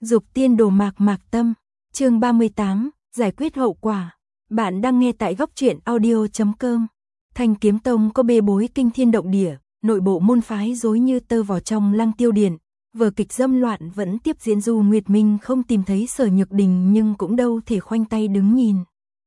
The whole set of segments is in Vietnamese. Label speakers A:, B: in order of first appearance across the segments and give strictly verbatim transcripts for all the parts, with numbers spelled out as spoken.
A: Dục tiên đồ mạc mạc tâm, chương ba mươi tám, giải quyết hậu quả. Bạn đang nghe tại góc truyện audio chấm com. Thanh Kiếm Tông có bê bối kinh thiên động địa, nội bộ môn phái rối như tơ vò trong Lăng Tiêu Điện, vở kịch dâm loạn vẫn tiếp diễn. Du Nguyệt Minh không tìm thấy Sở Nhược Đình nhưng cũng đâu thể khoanh tay đứng nhìn.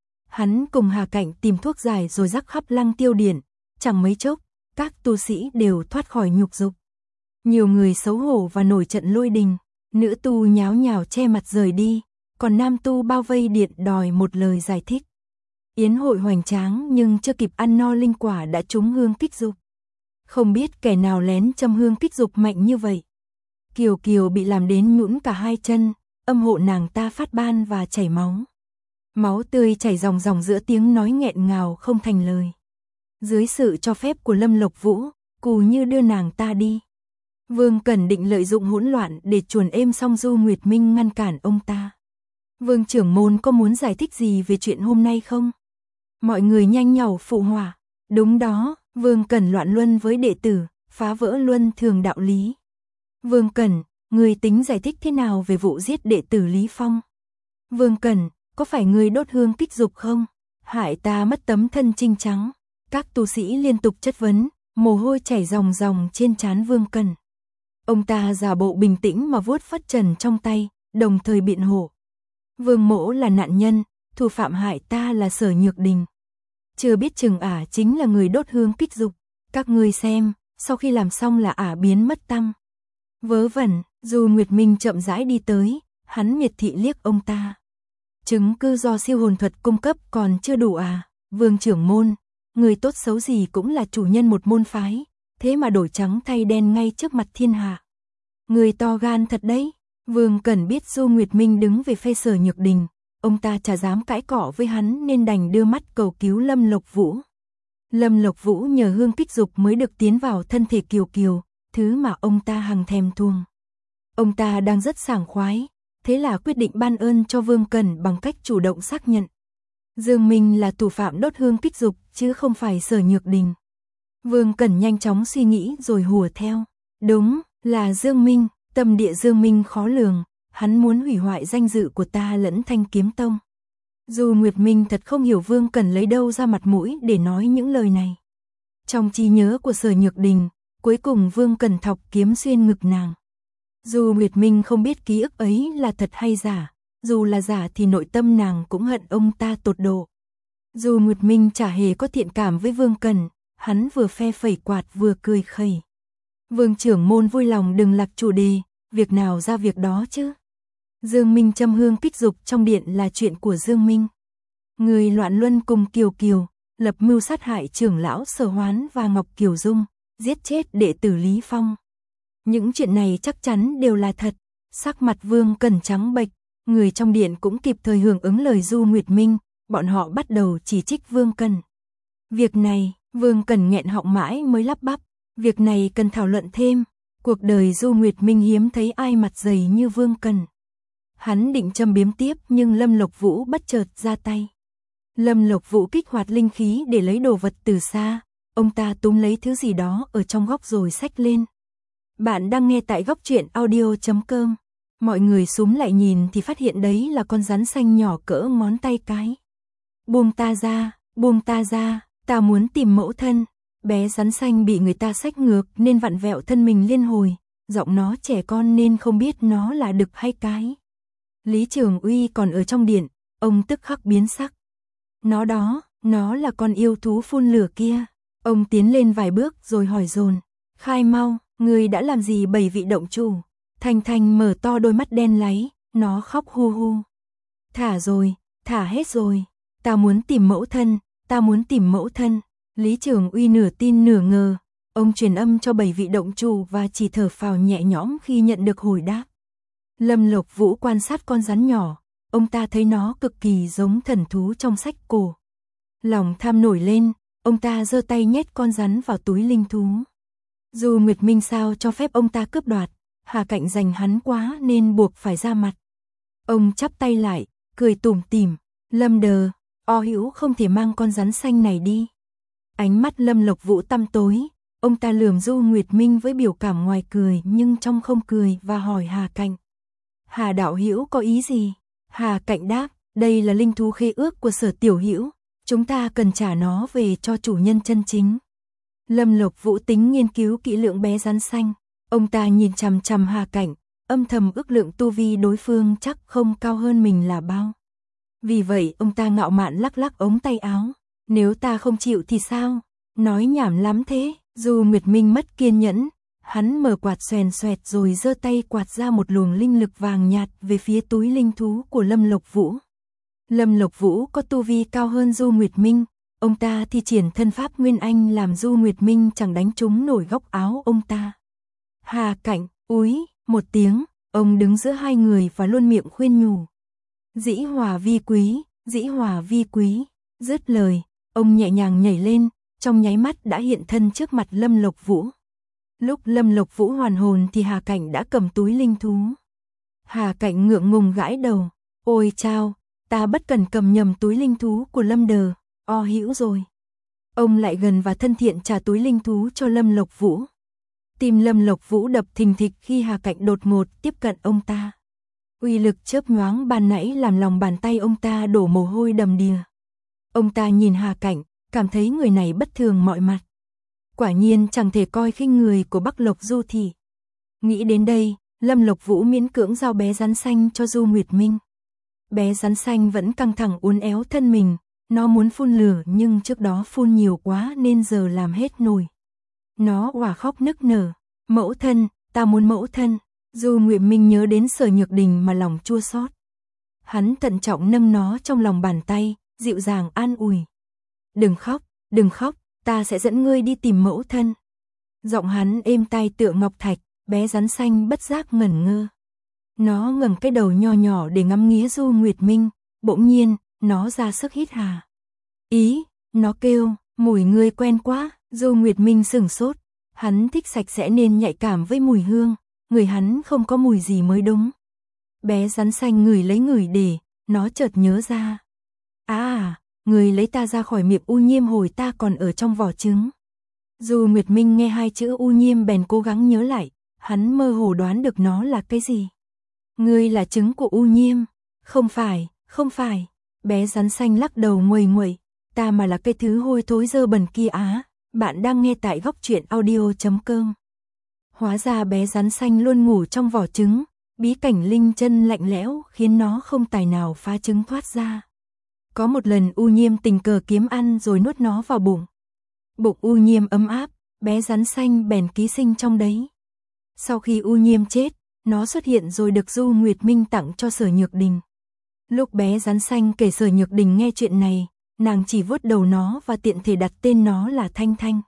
A: Hắn cùng Hà Cạnh tìm thuốc giải rồi rắc khắp Lăng Tiêu Điện, chẳng mấy chốc, các tu sĩ đều thoát khỏi nhục dục. Nhiều người xấu hổ và nổi trận lôi đình, nữ tu nháo nhào che mặt rời đi, còn nam tu bao vây điện đòi một lời giải thích. Yến hội hoành tráng nhưng chưa kịp ăn no linh quả đã trúng hương kích dục. Không biết kẻ nào lén châm hương kích dục mạnh như vậy. Kiều Kiều bị làm đến nhũn cả hai chân, âm hộ nàng ta phát ban và chảy máu. Máu tươi chảy ròng ròng giữa tiếng nói nghẹn ngào không thành lời. Dưới sự cho phép của Lâm Lộc Vũ, Cù Như đưa nàng ta đi. Vương Cẩn định lợi dụng hỗn loạn để chuồn êm xong Du Nguyệt Minh ngăn cản ông ta. Vương trưởng môn có muốn giải thích gì về chuyện hôm nay không? Mọi người nhanh nhảu phụ họa. Đúng đó, Vương Cẩn loạn luân với đệ tử, phá vỡ luân thường đạo lý. Vương Cẩn, người tính giải thích thế nào về vụ giết đệ tử Lý Phong? Vương Cẩn, có phải người đốt hương kích dục không? Hại ta mất tấm thân trinh trắng. Các tu sĩ liên tục chất vấn, mồ hôi chảy ròng ròng trên trán Vương Cẩn. Ông ta giả bộ bình tĩnh mà vuốt phất trần trong tay, đồng thời biện hộ. Vương mỗ là nạn nhân, thủ phạm hại ta là Sở Nhược Đình. Chưa biết chừng ả chính là người đốt hương kích dục. Các ngươi xem, sau khi làm xong là ả biến mất tăm. Vớ vẩn, Du Nguyệt Minh chậm rãi đi tới, hắn miệt thị liếc ông ta. Chứng cứ do siêu hồn thuật cung cấp còn chưa đủ à? Vương trưởng môn, người tốt xấu gì cũng là chủ nhân một môn phái, thế mà đổi trắng thay đen ngay trước mặt thiên hạ. Người to gan thật đấy. Vương Cẩn biết Du Nguyệt Minh đứng về phe Sở Nhược Đình, ông ta chả dám cãi cọ với hắn nên đành đưa mắt cầu cứu Lâm Lộc Vũ. Lâm Lộc Vũ nhờ hương kích dục mới được tiến vào thân thể Kiều Kiều, thứ mà ông ta hằng thèm thuồng. Ông ta đang rất sảng khoái, thế là quyết định ban ơn cho Vương Cẩn bằng cách chủ động xác nhận. Dương Minh là thủ phạm đốt hương kích dục chứ không phải Sở Nhược Đình. Vương Cẩn nhanh chóng suy nghĩ rồi hùa theo. Đúng, là Dương Minh, tâm địa Dương Minh khó lường, hắn muốn hủy hoại danh dự của ta lẫn Thanh Kiếm Tông. Du Nguyệt Minh thật không hiểu Vương Cẩn lấy đâu ra mặt mũi để nói những lời này. Trong trí nhớ của Sở Nhược Đình, cuối cùng Vương Cẩn thọc kiếm xuyên ngực nàng. Du Nguyệt Minh không biết ký ức ấy là thật hay giả, dù là giả thì nội tâm nàng cũng hận ông ta tột độ. Du Nguyệt Minh chả hề có thiện cảm với Vương Cẩn, hắn vừa phe phẩy quạt vừa cười khẩy. Vương trưởng môn vui lòng đừng lạc chủ đề, việc nào ra việc đó chứ. Dương Minh châm hương kích dục trong điện là chuyện của Dương Minh. Người loạn luân cùng Kiều Kiều, lập mưu sát hại trưởng lão Sở Hoán và Ngọc Kiều Dung, giết chết đệ tử Lý Phong. Những chuyện này chắc chắn đều là thật. Sắc mặt Vương Cẩn trắng bệch, người trong điện cũng kịp thời hưởng ứng lời Du Nguyệt Minh, bọn họ bắt đầu chỉ trích Vương Cẩn. Việc này, Vương Cẩn nghẹn họng mãi mới lắp bắp, việc này cần thảo luận thêm, cuộc đời Du Nguyệt Minh hiếm thấy ai mặt dày như Vương Cẩn. Hắn định châm biếm tiếp nhưng Lâm Lộc Vũ bất chợt ra tay. Lâm Lộc Vũ kích hoạt linh khí để lấy đồ vật từ xa, ông ta túm lấy thứ gì đó ở trong góc rồi xách lên. Bạn đang nghe tại góc truyện audio chấm com. Mọi người xúm lại nhìn thì phát hiện đấy là con rắn xanh nhỏ cỡ ngón tay cái. Buông ta ra, buông ta ra, ta muốn tìm mẫu thân. Bé rắn xanh bị người ta xách ngược nên vặn vẹo thân mình liên hồi, giọng nó trẻ con nên không biết nó là đực hay cái. Lý Trường Uy còn ở trong điện, ông tức khắc biến sắc. Nó đó, nó là con yêu thú phun lửa kia. Ông tiến lên vài bước rồi hỏi dồn, khai mau, người đã làm gì bảy vị động chủ? Thanh Thanh mở to đôi mắt đen láy, nó khóc hu hu. Thả rồi, thả hết rồi, ta muốn tìm mẫu thân, ta muốn tìm mẫu thân. Lý Trường Uy nửa tin nửa ngờ, ông truyền âm cho bảy vị động chủ và chỉ thở phào nhẹ nhõm khi nhận được hồi đáp. Lâm Lộc Vũ quan sát con rắn nhỏ, ông ta thấy nó cực kỳ giống thần thú trong sách cổ. Lòng tham nổi lên, ông ta giơ tay nhét con rắn vào túi linh thú. Dù Nguyệt Minh sao cho phép ông ta cướp đoạt, Hà Cạnh giành hắn quá nên buộc phải ra mặt. Ông chắp tay lại, cười tủm tỉm, Lâm Đờ, O Hữu không thể mang con rắn xanh này đi. Ánh mắt Lâm Lộc Vũ tăm tối, ông ta lườm Du Nguyệt Minh với biểu cảm ngoài cười nhưng trong không cười và hỏi Hà Cạnh. Hà đạo hữu có ý gì? Hà Cạnh đáp, đây là linh thú khế ước của Sở tiểu hữu, chúng ta cần trả nó về cho chủ nhân chân chính. Lâm Lộc Vũ tính nghiên cứu kỹ lưỡng bé rắn xanh, ông ta nhìn chằm chằm Hà Cảnh, âm thầm ước lượng tu vi đối phương chắc không cao hơn mình là bao. Vì vậy ông ta ngạo mạn lắc lắc ống tay áo, nếu ta không chịu thì sao? Nói nhảm lắm thế. Du Nguyệt Minh mất kiên nhẫn, hắn mở quạt xoèn xoẹt rồi giơ tay quạt ra một luồng linh lực vàng nhạt về phía túi linh thú của Lâm Lộc Vũ. Lâm Lộc Vũ có tu vi cao hơn Du Nguyệt Minh, ông ta thi triển thân pháp Nguyên Anh làm Du Nguyệt Minh chẳng đánh trúng nổi góc áo ông ta. Hà Cảnh, úi, một tiếng, ông đứng giữa hai người và luôn miệng khuyên nhủ. Dĩ hòa vi quý, dĩ hòa vi quý, dứt lời, ông nhẹ nhàng nhảy lên, trong nháy mắt đã hiện thân trước mặt Lâm Lộc Vũ. Lúc Lâm Lộc Vũ hoàn hồn thì Hà Cảnh đã cầm túi linh thú. Hà Cảnh ngượng ngùng gãi đầu, ôi chao, ta bất cần cầm nhầm túi linh thú của Lâm Đờ, o hữu rồi. Ông lại gần và thân thiện trả túi linh thú cho Lâm Lộc Vũ. Tim Lâm Lộc Vũ đập thình thịch khi Hà Cảnh đột ngột tiếp cận ông ta. Uy lực chớp nhoáng ban nãy làm lòng bàn tay ông ta đổ mồ hôi đầm đìa. Ông ta nhìn Hà Cảnh, cảm thấy người này bất thường mọi mặt. Quả nhiên chẳng thể coi khinh người của Bắc Lộc Du Thị. Nghĩ đến đây, Lâm Lộc Vũ miễn cưỡng giao bé rắn xanh cho Du Nguyệt Minh. Bé rắn xanh vẫn căng thẳng uốn éo thân mình, nó muốn phun lửa nhưng trước đó phun nhiều quá nên giờ làm hết nổi. Nó òa khóc nức nở, mẫu thân, ta muốn mẫu thân. Du Nguyệt Minh nhớ đến Sở Nhược Đình mà lòng chua xót. Hắn thận trọng nâng nó trong lòng bàn tay, dịu dàng an ủi. Đừng khóc, đừng khóc, ta sẽ dẫn ngươi đi tìm mẫu thân. Giọng hắn êm tai tựa ngọc thạch, bé rắn xanh bất giác ngẩn ngơ. Nó ngẩng cái đầu nho nhỏ để ngắm nghía Du Nguyệt Minh, bỗng nhiên, nó ra sức hít hà. Ý, nó kêu, mùi ngươi quen quá. Du Nguyệt Minh sửng sốt, hắn thích sạch sẽ nên nhạy cảm với mùi hương, người hắn không có mùi gì mới đúng. Bé rắn xanh ngửi lấy ngửi để, nó chợt nhớ ra. À, người lấy ta ra khỏi miệng u nhiêm hồi ta còn ở trong vỏ trứng. Du Nguyệt Minh nghe hai chữ u nhiêm bèn cố gắng nhớ lại, hắn mơ hồ đoán được nó là cái gì. Ngươi là trứng của u nhiêm. Không phải, không phải. Bé rắn xanh lắc đầu nguầy nguậy, ta mà là cái thứ hôi thối dơ bẩn kia á. Bạn đang nghe tại góc truyện audio chấm com. Hóa ra bé rắn xanh luôn ngủ trong vỏ trứng, bí cảnh linh chân lạnh lẽo khiến nó không tài nào phá trứng thoát ra. Có một lần U Nhiêm tình cờ kiếm ăn rồi nuốt nó vào bụng. Bụng U Nhiêm ấm áp, bé rắn xanh bèn ký sinh trong đấy. Sau khi U Nhiêm chết, nó xuất hiện rồi được Du Nguyệt Minh tặng cho Sở Nhược Đình. Lúc bé rắn xanh kể Sở Nhược Đình nghe chuyện này, nàng chỉ vuốt đầu nó và tiện thể đặt tên nó là Thanh Thanh.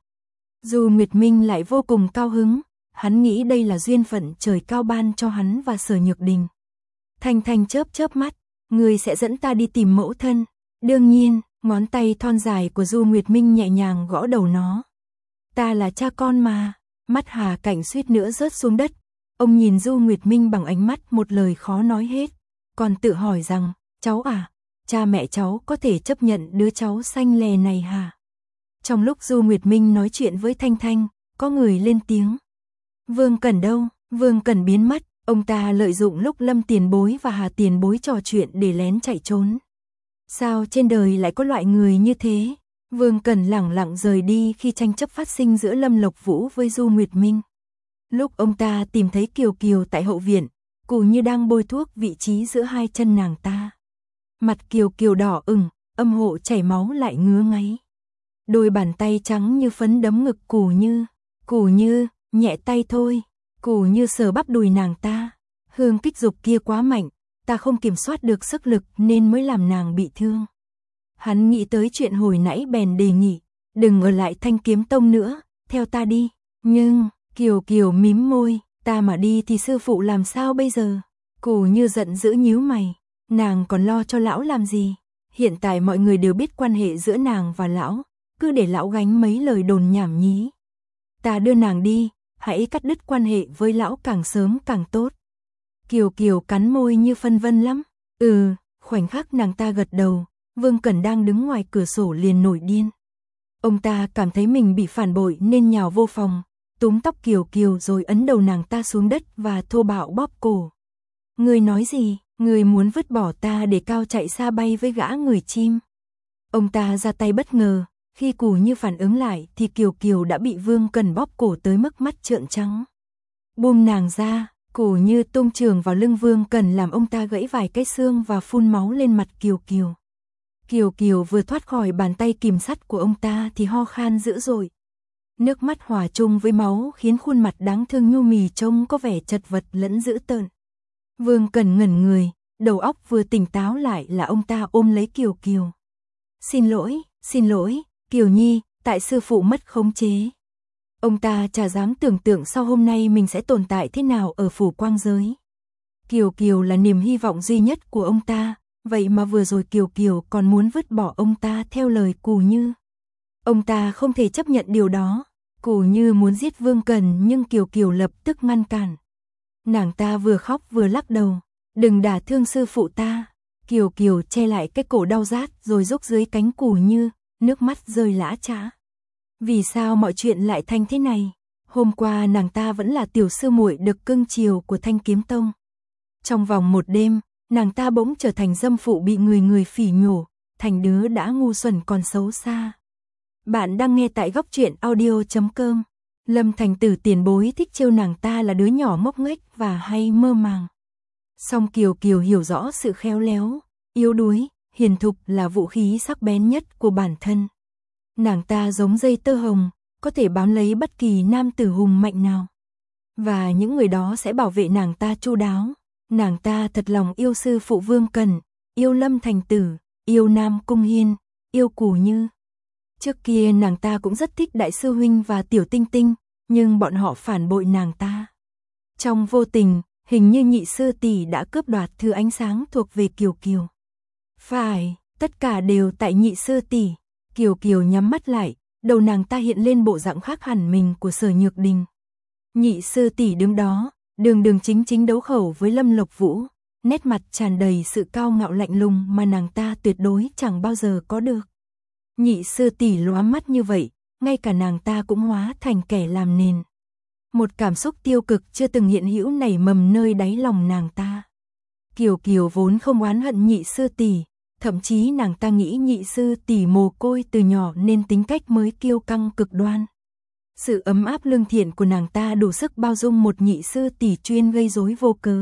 A: Du Nguyệt Minh lại vô cùng cao hứng, hắn nghĩ đây là duyên phận trời cao ban cho hắn và Sở Nhược Đình. Thanh Thanh chớp chớp mắt, người sẽ dẫn ta đi tìm mẫu thân. Đương nhiên, ngón tay thon dài của Du Nguyệt Minh nhẹ nhàng gõ đầu nó. Ta là cha con mà. Mắt Hà Cảnh suýt nữa rớt xuống đất. Ông nhìn Du Nguyệt Minh bằng ánh mắt một lời khó nói hết, còn tự hỏi rằng, cháu à, cha mẹ cháu có thể chấp nhận đứa cháu xanh lè này hả? Trong lúc Du Nguyệt Minh nói chuyện với Thanh Thanh, có người lên tiếng. Vương Cẩn đâu? Vương Cẩn biến mất, ông ta lợi dụng lúc Lâm Tiền Bối và Hà Tiền Bối trò chuyện để lén chạy trốn. Sao trên đời lại có loại người như thế? Vương Cẩn lẳng lặng rời đi khi tranh chấp phát sinh giữa Lâm Lộc Vũ với Du Nguyệt Minh. Lúc ông ta tìm thấy Kiều Kiều tại hậu viện, Cù Như đang bôi thuốc vị trí giữa hai chân nàng ta. Mặt Kiều Kiều đỏ ửng, âm hộ chảy máu lại ngứa ngáy. Đôi bàn tay trắng như phấn đấm ngực Cù Như. Cù Như, nhẹ tay thôi. Cù Như sờ bắp đùi nàng ta. Hương kích dục kia quá mạnh, ta không kiểm soát được sức lực nên mới làm nàng bị thương. Hắn nghĩ tới chuyện hồi nãy bèn đề nghị, đừng ở lại Thanh Kiếm Tông nữa, theo ta đi. Nhưng, Kiều Kiều mím môi, ta mà đi thì sư phụ làm sao bây giờ? Cù Như giận dữ nhíu mày, nàng còn lo cho lão làm gì? Hiện tại mọi người đều biết quan hệ giữa nàng và lão, cứ để lão gánh mấy lời đồn nhảm nhí. Ta đưa nàng đi, hãy cắt đứt quan hệ với lão càng sớm càng tốt. Kiều Kiều cắn môi như phân vân lắm. Ừ, khoảnh khắc nàng ta gật đầu, Vương Cẩn đang đứng ngoài cửa sổ liền nổi điên. Ông ta cảm thấy mình bị phản bội nên nhào vô phòng, túm tóc Kiều Kiều rồi ấn đầu nàng ta xuống đất và thô bạo bóp cổ. Ngươi nói gì, ngươi muốn vứt bỏ ta để cao chạy xa bay với gã người chim. Ông ta ra tay bất ngờ, khi Cù Như phản ứng lại thì Kiều Kiều đã bị Vương Cần bóp cổ tới mức mắt trợn trắng. Buông nàng ra, Cù Như tung chưởng vào lưng Vương Cần làm ông ta gãy vài cái xương và phun máu lên mặt Kiều Kiều. Kiều Kiều vừa thoát khỏi bàn tay kìm sắt của ông ta thì ho khan dữ dội. Nước mắt hòa chung với máu khiến khuôn mặt đáng thương nhu mì trông có vẻ chật vật lẫn dữ tợn. Vương Cần ngẩn người, đầu óc vừa tỉnh táo lại là ông ta ôm lấy Kiều Kiều. Xin lỗi, xin lỗi, Kiều Nhi, tại sư phụ mất khống chế. Ông ta chả dám tưởng tượng sau hôm nay mình sẽ tồn tại thế nào ở phủ quang giới. Kiều Kiều là niềm hy vọng duy nhất của ông ta, vậy mà vừa rồi Kiều Kiều còn muốn vứt bỏ ông ta theo lời Cù Như. Ông ta không thể chấp nhận điều đó. Cù Như muốn giết Vương Cần nhưng Kiều Kiều lập tức ngăn cản. Nàng ta vừa khóc vừa lắc đầu. Đừng đả thương sư phụ ta. Kiều Kiều che lại cái cổ đau rát rồi rúc dưới cánh Cù Như, nước mắt rơi lã chã. Vì sao mọi chuyện lại thành thế này? Hôm qua nàng ta vẫn là tiểu sư muội được cưng chiều của Thanh Kiếm Tông. Trong vòng một đêm, nàng ta bỗng trở thành dâm phụ bị người người phỉ nhổ, thành đứa đã ngu xuẩn còn xấu xa. Bạn đang nghe tại góc truyện audio chấm com. Lâm Thành Tử tiền bối thích trêu nàng ta là đứa nhỏ ngốc nghếch và hay mơ màng. Song Kiều Kiều hiểu rõ sự khéo léo, yếu đuối, hiền thục là vũ khí sắc bén nhất của bản thân. Nàng ta giống dây tơ hồng, có thể bám lấy bất kỳ nam tử hùng mạnh nào. Và những người đó sẽ bảo vệ nàng ta chu đáo. Nàng ta thật lòng yêu sư phụ Vương Cần, yêu Lâm Thành Tử, yêu Nam Cung Hiên, yêu Cù Như. Trước kia nàng ta cũng rất thích Đại sư huynh và Tiểu Tinh Tinh, nhưng bọn họ phản bội nàng ta. Trong vô tình, hình như nhị sư tỷ đã cướp đoạt thứ ánh sáng thuộc về Kiều Kiều. Phải, tất cả đều tại nhị sư tỷ. Kiều Kiều nhắm mắt lại, đầu nàng ta hiện lên bộ dạng khác hẳn mình của Sở Nhược Đình. Nhị sư tỷ đứng đó, đường đường chính chính đấu khẩu với Lâm Lộc Vũ, nét mặt tràn đầy sự cao ngạo lạnh lùng mà nàng ta tuyệt đối chẳng bao giờ có được. Nhị sư tỷ lóa mắt như vậy, ngay cả nàng ta cũng hóa thành kẻ làm nền. Một cảm xúc tiêu cực chưa từng hiện hữu nảy mầm nơi đáy lòng nàng ta. Kiều Kiều vốn không oán hận nhị sư tỷ, thậm chí nàng ta nghĩ nhị sư tỷ mồ côi từ nhỏ nên tính cách mới kiêu căng cực đoan. Sự ấm áp lương thiện của nàng ta đủ sức bao dung một nhị sư tỷ chuyên gây rối vô cớ.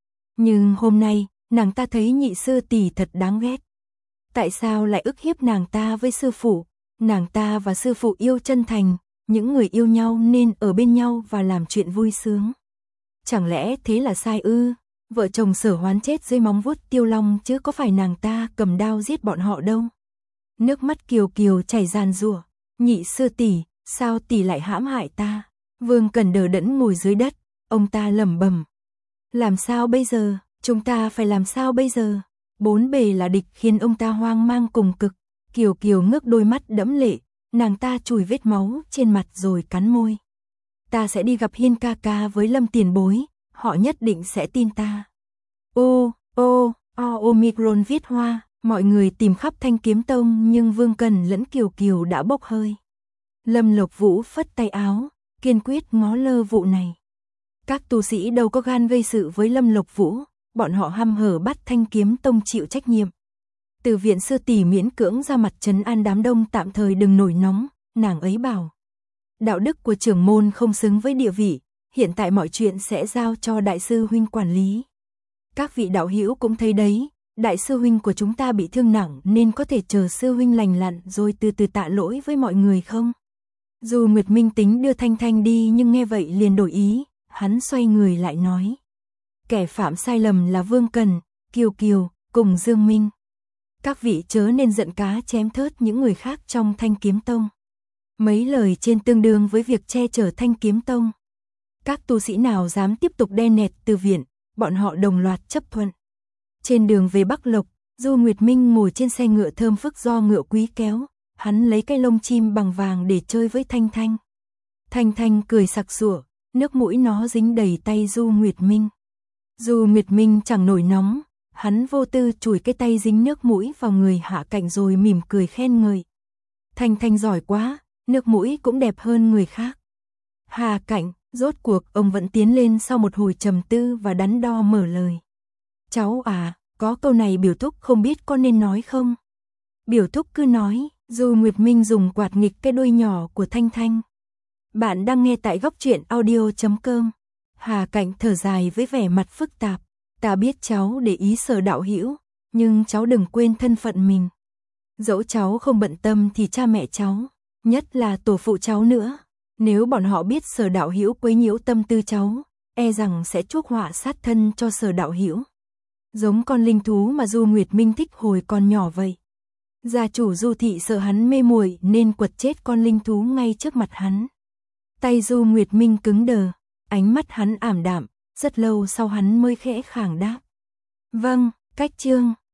A: Nhưng hôm nay, nàng ta thấy nhị sư tỷ thật đáng ghét. Tại sao lại ức hiếp nàng ta với sư phụ? Nàng ta và sư phụ yêu chân thành, những người yêu nhau nên ở bên nhau và làm chuyện vui sướng. Chẳng lẽ thế là sai ư? Vợ chồng Sở Hoán chết dưới móng vuốt Tiêu Long chứ có phải nàng ta cầm đao giết bọn họ đâu. Nước mắt Kiều Kiều chảy ràn rủa. Nhị sư tỷ, sao tỷ lại hãm hại ta? Vương Cần đờ đẫn ngồi dưới đất, ông ta lẩm bẩm. Làm sao bây giờ? Chúng ta phải làm sao bây giờ? Bốn bề là địch khiến ông ta hoang mang cùng cực. Kiều Kiều ngước đôi mắt đẫm lệ, nàng ta chùi vết máu trên mặt rồi cắn môi. Ta sẽ đi gặp Hiên ca ca với Lâm tiền bối, họ nhất định sẽ tin ta. Ô, ô, o Omicron viết hoa, mọi người tìm khắp Thanh Kiếm Tông nhưng Vương Cần lẫn Kiều Kiều đã bốc hơi. Lâm Lộc Vũ phất tay áo, kiên quyết ngó lơ vụ này. Các tu sĩ đâu có gan gây sự với Lâm Lộc Vũ, bọn họ hăm hở bắt Thanh Kiếm Tông chịu trách nhiệm. Từ viện sư tỷ miễn cưỡng ra mặt trấn an đám đông tạm thời đừng nổi nóng, nàng ấy bảo. Đạo đức của trưởng môn không xứng với địa vị, hiện tại mọi chuyện sẽ giao cho đại sư huynh quản lý. Các vị đạo hữu cũng thấy đấy, đại sư huynh của chúng ta bị thương nặng nên có thể chờ sư huynh lành lặn rồi từ từ tạ lỗi với mọi người không? Dù Nguyệt Minh tính đưa Thanh Thanh đi nhưng nghe vậy liền đổi ý, hắn xoay người lại nói. Kẻ phạm sai lầm là Vương Cần, Kiều Kiều, cùng Dương Minh. Các vị chớ nên giận cá chém thớt những người khác trong Thanh Kiếm Tông. Mấy lời trên tương đương với việc che chở Thanh Kiếm Tông. Các tu sĩ nào dám tiếp tục đe nẹt từ viện, bọn họ đồng loạt chấp thuận. Trên đường về Bắc Lộc, Du Nguyệt Minh ngồi trên xe ngựa thơm phức do ngựa quý kéo, hắn lấy cái lông chim bằng vàng để chơi với Thanh Thanh. Thanh Thanh cười sặc sủa, nước mũi nó dính đầy tay Du Nguyệt Minh. Du Nguyệt Minh chẳng nổi nóng, hắn vô tư chùi cái tay dính nước mũi vào người Hạ Cảnh rồi mỉm cười khen ngợi. Thanh Thanh giỏi quá, nước mũi cũng đẹp hơn người khác. Hạ Cảnh, rốt cuộc ông vẫn tiến lên sau một hồi trầm tư và đắn đo mở lời. Cháu à, có câu này biểu thúc không biết có nên nói không? Biểu thúc cứ nói, Du Nguyệt Minh dùng quạt nghịch cái đuôi nhỏ của Thanh Thanh. Bạn đang nghe tại góc truyện audio chấm com. Hà Cảnh thở dài với vẻ mặt phức tạp. Ta biết cháu để ý Sở Đạo Hữu, nhưng cháu đừng quên thân phận mình. Dẫu cháu không bận tâm thì cha mẹ cháu, nhất là tổ phụ cháu nữa, nếu bọn họ biết Sở Đạo Hữu quấy nhiễu tâm tư cháu, e rằng sẽ chuốc họa sát thân cho Sở Đạo Hữu. Giống con linh thú mà Du Nguyệt Minh thích hồi còn nhỏ vậy. Gia chủ Du thị sợ hắn mê muội nên quật chết con linh thú ngay trước mặt hắn. Tay Du Nguyệt Minh cứng đờ, ánh mắt hắn ảm đạm, rất lâu sau hắn mới khẽ khàng đáp. Vâng, cách chương.